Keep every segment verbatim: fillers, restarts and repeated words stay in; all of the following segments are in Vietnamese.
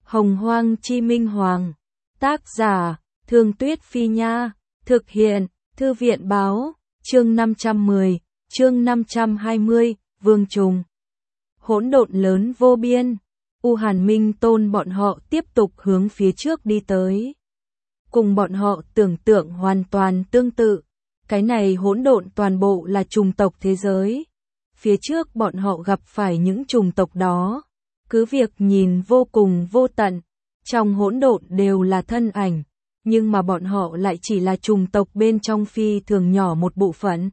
Hồng Hoang Chi Minh Hoàng. Tác giả, Thương Tuyết Phi Nha. Thực hiện, Thư viện Báo. Chương năm trăm mười, chương năm trăm hai mươi, Vương Trùng. Hỗn độn lớn vô biên. U Hàn Minh Tôn bọn họ tiếp tục hướng phía trước đi tới. Cùng bọn họ tưởng tượng hoàn toàn tương tự. Cái này hỗn độn toàn bộ là chủng tộc thế giới. Phía trước bọn họ gặp phải những chủng tộc đó. Cứ việc nhìn vô cùng vô tận. Trong hỗn độn đều là thân ảnh. Nhưng mà bọn họ lại chỉ là chủng tộc bên trong phi thường nhỏ một bộ phận.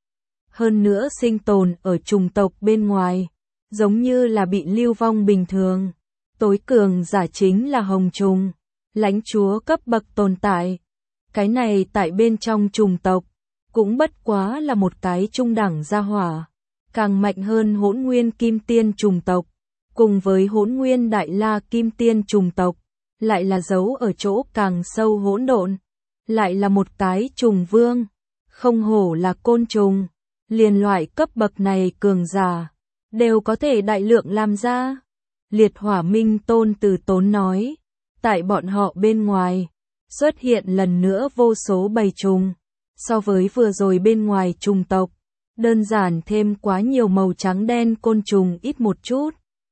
Hơn nữa sinh tồn ở chủng tộc bên ngoài. Giống như là bị lưu vong bình thường. Tối cường giả chính là hồng trùng. Lãnh chúa cấp bậc tồn tại. Cái này tại bên trong chủng tộc. Cũng bất quá là một cái trung đẳng gia hỏa. Càng mạnh hơn hỗn nguyên kim tiên chủng tộc. Cùng với hỗn nguyên đại la kim tiên chủng tộc. Lại là giấu ở chỗ càng sâu hỗn độn. Lại là một cái trùng vương. Không hổ là côn trùng. Liền loại cấp bậc này cường giả. Đều có thể đại lượng làm ra. Liệt Hỏa Minh Tôn từ tốn nói. Tại bọn họ bên ngoài. Xuất hiện lần nữa vô số bầy trùng. So với vừa rồi bên ngoài trùng tộc. Đơn giản thêm quá nhiều màu trắng đen côn trùng ít một chút.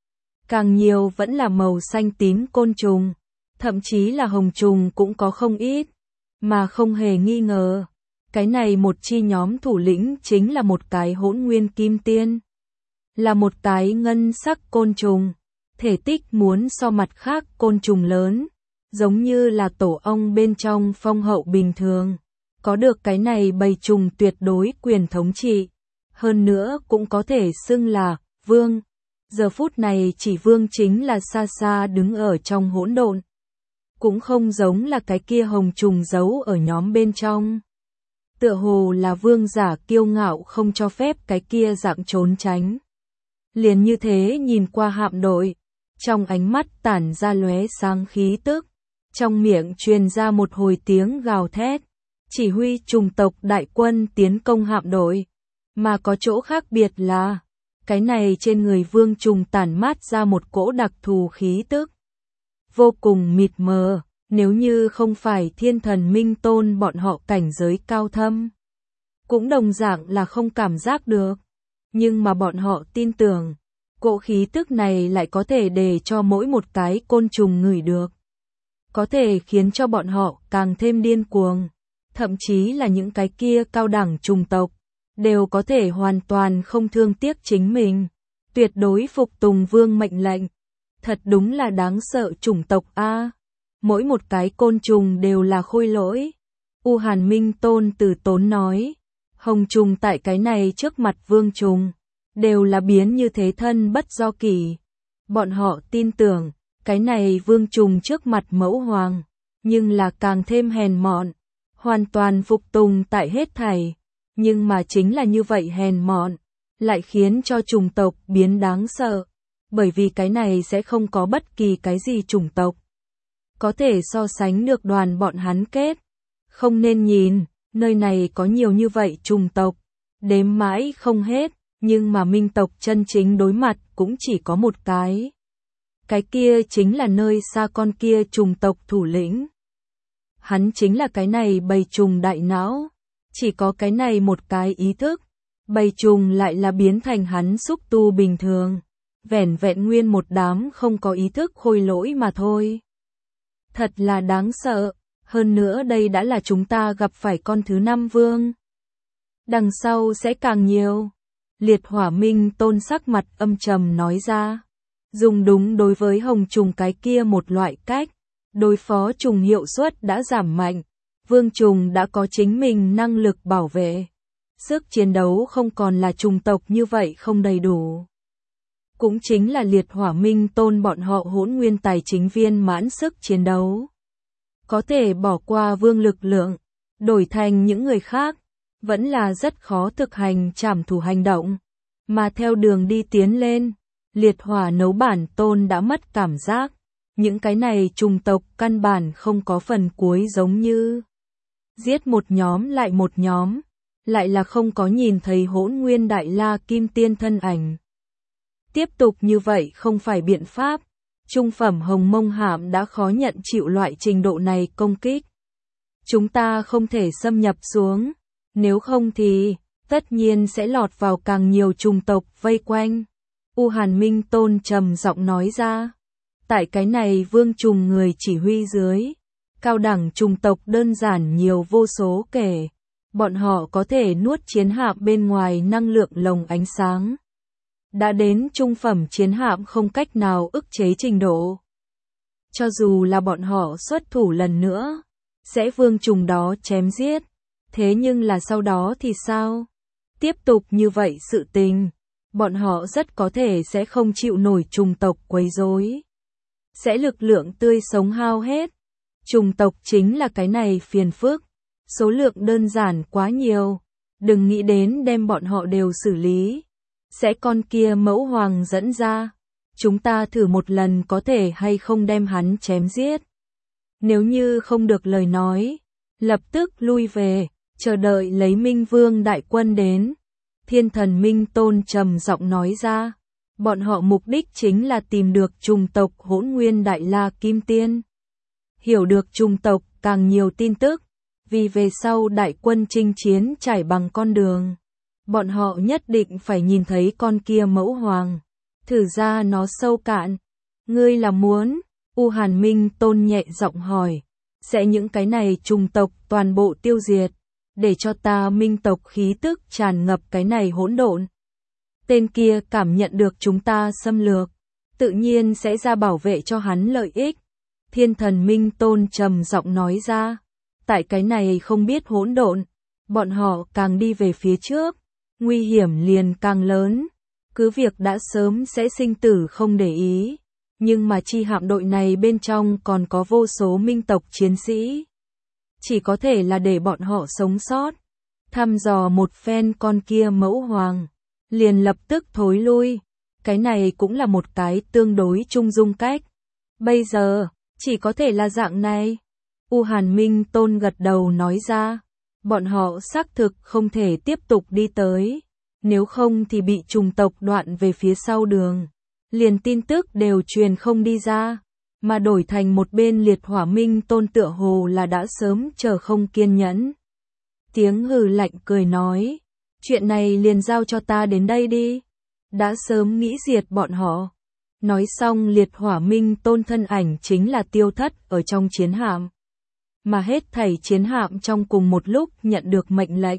Càng nhiều vẫn là màu xanh tím côn trùng. Thậm chí là hồng trùng cũng có không ít. Mà không hề nghi ngờ. Cái này một chi nhóm thủ lĩnh chính là một cái hỗn nguyên kim tiên. Là một cái ngân sắc côn trùng. Thể tích muốn so mặt khác côn trùng lớn. Giống như là tổ ong bên trong phong hậu bình thường. Có được cái này bầy trùng tuyệt đối quyền thống trị. Hơn nữa cũng có thể xưng là vương. Giờ phút này chỉ vương chính là xa xa đứng ở trong hỗn độn. Cũng không giống là cái kia hồng trùng giấu ở nhóm bên trong. Tựa hồ là vương giả kiêu ngạo không cho phép cái kia dạng trốn tránh. Liền như thế nhìn qua hạm đội. Trong ánh mắt tản ra lóe sáng khí tức. Trong miệng truyền ra một hồi tiếng gào thét. Chỉ huy chủng tộc đại quân tiến công hạm đội. Mà có chỗ khác biệt là. Cái này trên người vương trùng tản mát ra một cỗ đặc thù khí tức. Vô cùng mịt mờ. Nếu như không phải Thiên Thần Minh Tôn bọn họ cảnh giới cao thâm. Cũng đồng dạng là không cảm giác được. Nhưng mà bọn họ tin tưởng. Cỗ khí tức này lại có thể để cho mỗi một cái côn trùng ngửi được. Có thể khiến cho bọn họ càng thêm điên cuồng. Thậm chí là những cái kia cao đẳng trùng tộc. Đều có thể hoàn toàn không thương tiếc chính mình. Tuyệt đối phục tùng vương mệnh lệnh. Thật đúng là đáng sợ chủng tộc A. Mỗi một cái côn trùng đều là khôi lỗi. U Hàn Minh Tôn từ tốn nói. Hồng trùng tại cái này trước mặt vương trùng. Đều là biến như thế thân bất do kỷ. Bọn họ tin tưởng. Cái này vương trùng trước mặt mẫu hoàng. Nhưng là càng thêm hèn mọn. Hoàn toàn phục tùng tại hết thảy. Nhưng mà chính là như vậy hèn mọn. Lại khiến cho chủng tộc biến đáng sợ. Bởi vì cái này sẽ không có bất kỳ cái gì chủng tộc. Có thể so sánh được đoàn bọn hắn kết. Không nên nhìn, nơi này có nhiều như vậy chủng tộc. Đếm mãi không hết, nhưng mà minh tộc chân chính đối mặt cũng chỉ có một cái. Cái kia chính là nơi xa con kia chủng tộc thủ lĩnh. Hắn chính là cái này bầy trùng đại não. Chỉ có cái này một cái ý thức. Bầy trùng lại là biến thành hắn xúc tu bình thường. Vẻn vẹn nguyên một đám không có ý thức khôi lỗi mà thôi. Thật là đáng sợ. Hơn nữa đây đã là chúng ta gặp phải con thứ năm vương. Đằng sau sẽ càng nhiều. Liệt Hỏa Minh Tôn sắc mặt âm trầm nói ra. Dùng đúng đối với hồng trùng cái kia một loại cách. Đối phó trùng hiệu suất đã giảm mạnh. Vương trùng đã có chính mình năng lực bảo vệ. Sức chiến đấu không còn là trùng tộc như vậy không đầy đủ. Cũng chính là Liệt Hỏa Minh Tôn bọn họ hỗn nguyên tài chính viên mãn sức chiến đấu. Có thể bỏ qua vương lực lượng, đổi thành những người khác, vẫn là rất khó thực hành trảm thủ hành động. Mà theo đường đi tiến lên, Liệt Hỏa Nấu Bản Tôn đã mất cảm giác. Những cái này trùng tộc căn bản không có phần cuối giống như giết một nhóm lại một nhóm, lại là không có nhìn thấy hỗn nguyên đại la kim tiên thân ảnh. Tiếp tục như vậy không phải biện pháp. Trung phẩm hồng mông hạm đã khó nhận chịu loại trình độ này công kích. Chúng ta không thể xâm nhập xuống, nếu không thì, tất nhiên sẽ lọt vào càng nhiều chủng tộc vây quanh. U Hàn Minh Tôn trầm giọng nói ra. Tại cái này vương trùng người chỉ huy dưới, cao đẳng chủng tộc đơn giản nhiều vô số kể. Bọn họ có thể nuốt chiến hạm bên ngoài năng lượng lồng ánh sáng. Đã đến trung phẩm chiến hạm không cách nào ức chế trình độ. Cho dù là bọn họ xuất thủ lần nữa, sẽ vương trùng đó chém giết. Thế nhưng là sau đó thì sao? Tiếp tục như vậy sự tình, bọn họ rất có thể sẽ không chịu nổi chủng tộc quấy rối. Sẽ lực lượng tươi sống hao hết. Chủng tộc chính là cái này phiền phức. Số lượng đơn giản quá nhiều. Đừng nghĩ đến đem bọn họ đều xử lý. Sẽ con kia mẫu hoàng dẫn ra. Chúng ta thử một lần có thể hay không đem hắn chém giết. Nếu như không được lời nói, lập tức lui về, chờ đợi lấy Minh Vương đại quân đến. Thiên thần Minh Tôn trầm giọng nói ra. Bọn họ mục đích chính là tìm được chủng tộc Hỗn Nguyên Đại La Kim Tiên. Hiểu được chủng tộc càng nhiều tin tức, vì về sau đại quân chinh chiến trải bằng con đường. Bọn họ nhất định phải nhìn thấy con kia mẫu hoàng. Thử ra nó sâu cạn. Ngươi là muốn? U Hàn Minh Tôn nhẹ giọng hỏi. Sẽ những cái này chủng tộc toàn bộ tiêu diệt. Để cho ta minh tộc khí tức tràn ngập cái này hỗn độn. Tên kia cảm nhận được chúng ta xâm lược. Tự nhiên sẽ ra bảo vệ cho hắn lợi ích. Thiên thần Minh Tôn trầm giọng nói ra. Tại cái này không biết hỗn độn. Bọn họ càng đi về phía trước. Nguy hiểm liền càng lớn. Cứ việc đã sớm sẽ sinh tử không để ý. Nhưng mà chi hạm đội này bên trong còn có vô số minh tộc chiến sĩ. Chỉ có thể là để bọn họ sống sót. Thăm dò một phen con kia mẫu hoàng. Liền lập tức thối lui. Cái này cũng là một cái tương đối trung dung cách. Bây giờ, chỉ có thể là dạng này. U Hàn Minh Tôn gật đầu nói ra. Bọn họ xác thực không thể tiếp tục đi tới. Nếu không thì bị chủng tộc đoạn về phía sau đường. Liền tin tức đều truyền không đi ra. Mà đổi thành một bên Liệt Hỏa Minh Tôn tựa hồ là đã sớm chờ không kiên nhẫn. Tiếng hừ lạnh cười nói. Chuyện này liền giao cho ta đến đây đi. Đã sớm nghĩ diệt bọn họ. Nói xong Liệt Hỏa Minh Tôn thân ảnh chính là tiêu thất ở trong chiến hạm. Mà hết thảy chiến hạm trong cùng một lúc nhận được mệnh lệnh.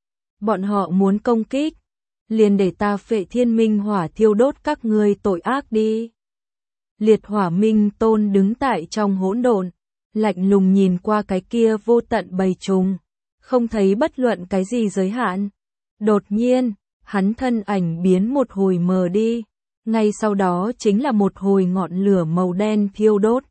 Bọn họ muốn công kích. Liền để ta phệ thiên minh hỏa thiêu đốt các ngươi tội ác đi. Liệt Hỏa Minh Tôn đứng tại trong hỗn độn, lạnh lùng nhìn qua cái kia vô tận bầy trùng, không thấy bất luận cái gì giới hạn. Đột nhiên, hắn thân ảnh biến một hồi mờ đi, ngay sau đó chính là một hồi ngọn lửa màu đen thiêu đốt.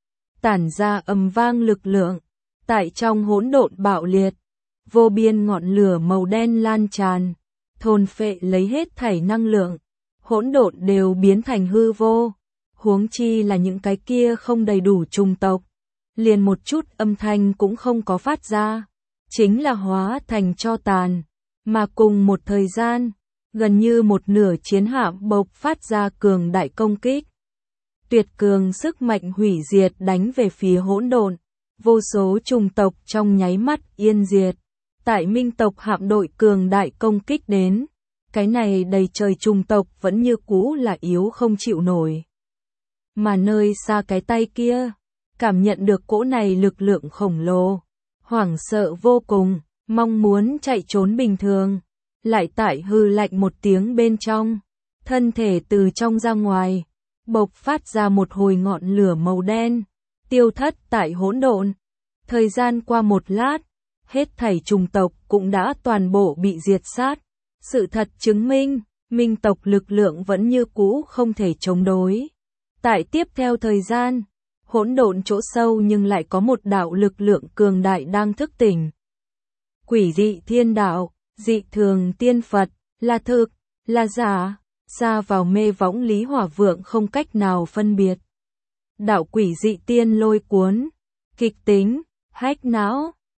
Tản ra ầm vang lực lượng, tại trong hỗn độn bạo liệt, vô biên ngọn lửa màu đen lan tràn, thôn phệ lấy hết thảy năng lượng, hỗn độn đều biến thành hư vô. Huống chi là những cái kia không đầy đủ chủng tộc, liền một chút âm thanh cũng không có phát ra, chính là hóa thành tro tàn, mà cùng một thời gian, gần như một nửa chiến hạm bộc phát ra cường đại công kích. Tuyệt cường sức mạnh hủy diệt đánh về phía hỗn độn, vô số chủng tộc trong nháy mắt yên diệt. Tại minh tộc hạm đội cường đại công kích đến, cái này đầy trời chủng tộc vẫn như cũ là yếu không chịu nổi. Mà nơi xa cái tay kia, cảm nhận được cỗ này lực lượng khổng lồ, hoảng sợ vô cùng, mong muốn chạy trốn bình thường, lại tại hư lạnh một tiếng bên trong, thân thể từ trong ra ngoài, bộc phát ra một hồi ngọn lửa màu đen, tiêu thất tại hỗn độn. Thời gian qua một lát, hết thảy chủng tộc cũng đã toàn bộ bị diệt sát. Sự thật chứng minh, minh tộc lực lượng vẫn như cũ không thể chống đối. Tại tiếp theo thời gian, hỗn độn chỗ sâu nhưng lại có một đạo lực lượng cường đại đang thức tỉnh. Quỷ dị thiên đạo, dị thường tiên Phật, là thực, là giả, xa vào mê võng Lý Hỏa Vượng không cách nào phân biệt. Đạo quỷ dị tiên lôi cuốn, kịch tính, hách não,